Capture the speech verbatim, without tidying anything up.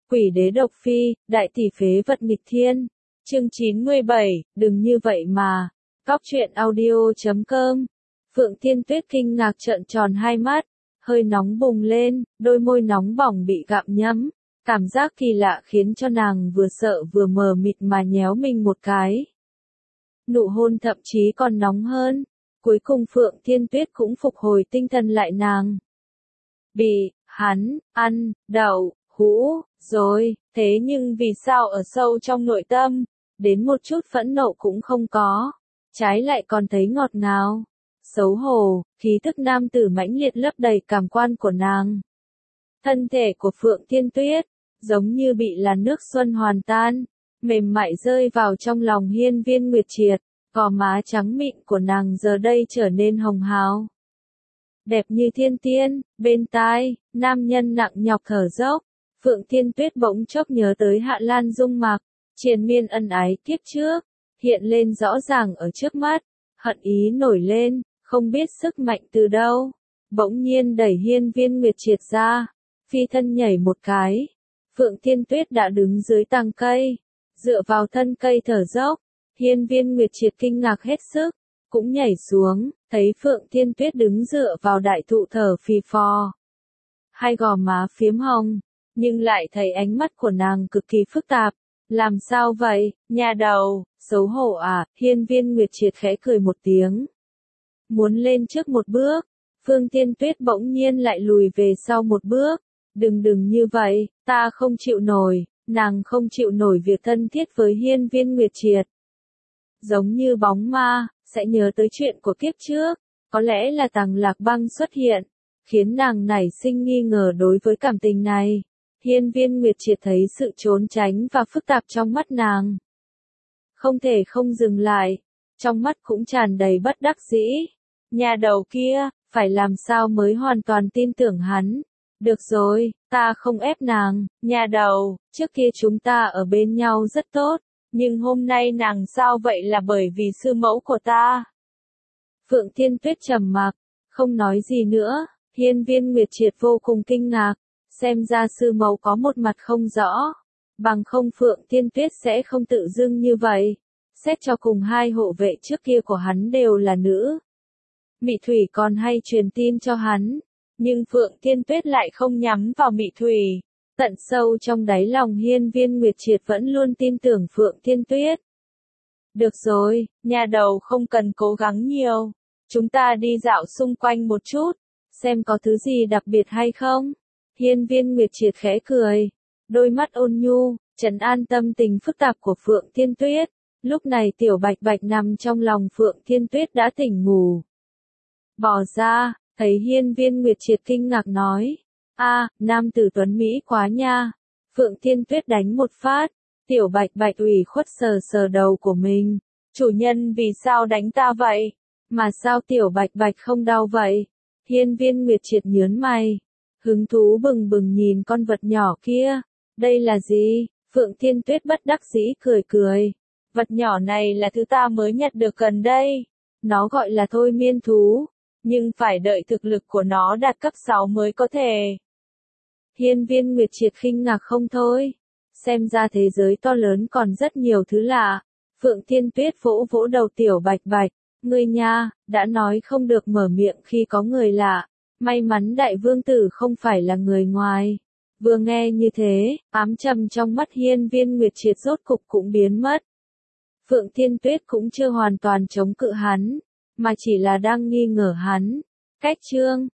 Quỷ đế độc phi, đại tỷ phế vật nghịch thiên. Chương chín mươi bảy, đừng như vậy mà. Cóc truyện audio chấm com. Phượng Thiên Tuyết kinh ngạc trợn tròn hai mắt, hơi nóng bùng lên, đôi môi nóng bỏng bị gặm nhấm. Cảm giác kỳ lạ khiến cho nàng vừa sợ vừa mờ mịt mà nhéo mình một cái. Nụ hôn thậm chí còn nóng hơn. Cuối cùng Phượng Thiên Tuyết cũng phục hồi tinh thần lại nàng. Bị, hắn, ăn, đậu, hũ, rồi, thế nhưng vì sao ở sâu trong nội tâm, đến một chút phẫn nộ cũng không có, trái lại còn thấy ngọt ngào, xấu hổ, khí tức nam tử mãnh liệt lấp đầy cảm quan của nàng. Thân thể của Phượng Thiên Tuyết, giống như bị làn nước xuân hoàn tan, mềm mại rơi vào trong lòng Hiên Viên Nguyệt Triệt, gò má trắng mịn của nàng giờ đây trở nên hồng hào. Đẹp như thiên tiên, bên tai, nam nhân nặng nhọc thở dốc, Phượng Thiên Tuyết bỗng chốc nhớ tới Hạ Lan Dung Mặc, triền miên ân ái kiếp trước, hiện lên rõ ràng ở trước mắt, hận ý nổi lên, không biết sức mạnh từ đâu, bỗng nhiên đẩy Hiên Viên Nguyệt Triệt ra, phi thân nhảy một cái, Phượng Thiên Tuyết đã đứng dưới tàng cây, dựa vào thân cây thở dốc, Hiên Viên Nguyệt Triệt kinh ngạc hết sức, cũng nhảy xuống, thấy Phượng Thiên Tuyết đứng dựa vào đại thụ thở phì phò. Hai gò má phiếm hồng, nhưng lại thấy ánh mắt của nàng cực kỳ phức tạp. Làm sao vậy, nhà đầu, xấu hổ à, Hiên Viên Nguyệt Triệt khẽ cười một tiếng. Muốn lên trước một bước, Phượng Thiên Tuyết bỗng nhiên lại lùi về sau một bước. Đừng đừng như vậy, ta không chịu nổi, nàng không chịu nổi việc thân thiết với Hiên Viên Nguyệt Triệt. Giống như bóng ma, sẽ nhớ tới chuyện của kiếp trước, có lẽ là Tằng Lạc Băng xuất hiện, khiến nàng nảy sinh nghi ngờ đối với cảm tình này. Hiên Viên Nguyệt Triệt thấy sự trốn tránh và phức tạp trong mắt nàng. Không thể không dừng lại, trong mắt cũng tràn đầy bất đắc dĩ. Nhà đầu kia, phải làm sao mới hoàn toàn tin tưởng hắn. Được rồi, ta không ép nàng, nhà đầu, trước kia chúng ta ở bên nhau rất tốt. Nhưng hôm nay nàng sao vậy là bởi vì sư mẫu của ta. Phượng Thiên Tuyết trầm mặc, không nói gì nữa, Hiên Viên Nguyệt Triệt vô cùng kinh ngạc, xem ra sư mẫu có một mặt không rõ, bằng không Phượng Thiên Tuyết sẽ không tự dưng như vậy, xét cho cùng hai hộ vệ trước kia của hắn đều là nữ. Mị Thủy còn hay truyền tin cho hắn, nhưng Phượng Thiên Tuyết lại không nhắm vào Mị Thủy. Tận sâu trong đáy lòng Hiên Viên Nguyệt Triệt vẫn luôn tin tưởng Phượng Thiên Tuyết. Được rồi, nhà đầu không cần cố gắng nhiều. Chúng ta đi dạo xung quanh một chút, xem có thứ gì đặc biệt hay không. Hiên Viên Nguyệt Triệt khẽ cười, đôi mắt ôn nhu, trấn an tâm tình phức tạp của Phượng Thiên Tuyết. Lúc này Tiểu Bạch Bạch nằm trong lòng Phượng Thiên Tuyết đã tỉnh ngủ. Bỏ ra, thấy Hiên Viên Nguyệt Triệt kinh ngạc nói. A, à, nam tử tuấn Mỹ quá nha. Phượng Thiên Tuyết đánh một phát. Tiểu Bạch Bạch ủy khuất sờ sờ đầu của mình. Chủ nhân vì sao đánh ta vậy? Mà sao Tiểu Bạch Bạch không đau vậy? Hiên Viên Nguyệt Triệt nhớn mày. Hứng thú bừng bừng nhìn con vật nhỏ kia. Đây là gì? Phượng Thiên Tuyết bất đắc dĩ cười cười. Vật nhỏ này là thứ ta mới nhặt được gần đây. Nó gọi là thôi miên thú. Nhưng phải đợi thực lực của nó đạt cấp sáu mới có thể. Hiên Viên Nguyệt Triệt khinh ngạc không thôi. Xem ra thế giới to lớn còn rất nhiều thứ lạ. Phượng Thiên Tuyết vỗ vỗ đầu Tiểu Bạch Bạch. Ngươi nha, đã nói không được mở miệng khi có người lạ. May mắn đại vương tử không phải là người ngoài. Vừa nghe như thế, ám trầm trong mắt Hiên Viên Nguyệt Triệt rốt cục cũng biến mất. Phượng Thiên Tuyết cũng chưa hoàn toàn chống cự hắn, mà chỉ là đang nghi ngờ hắn. Cách chương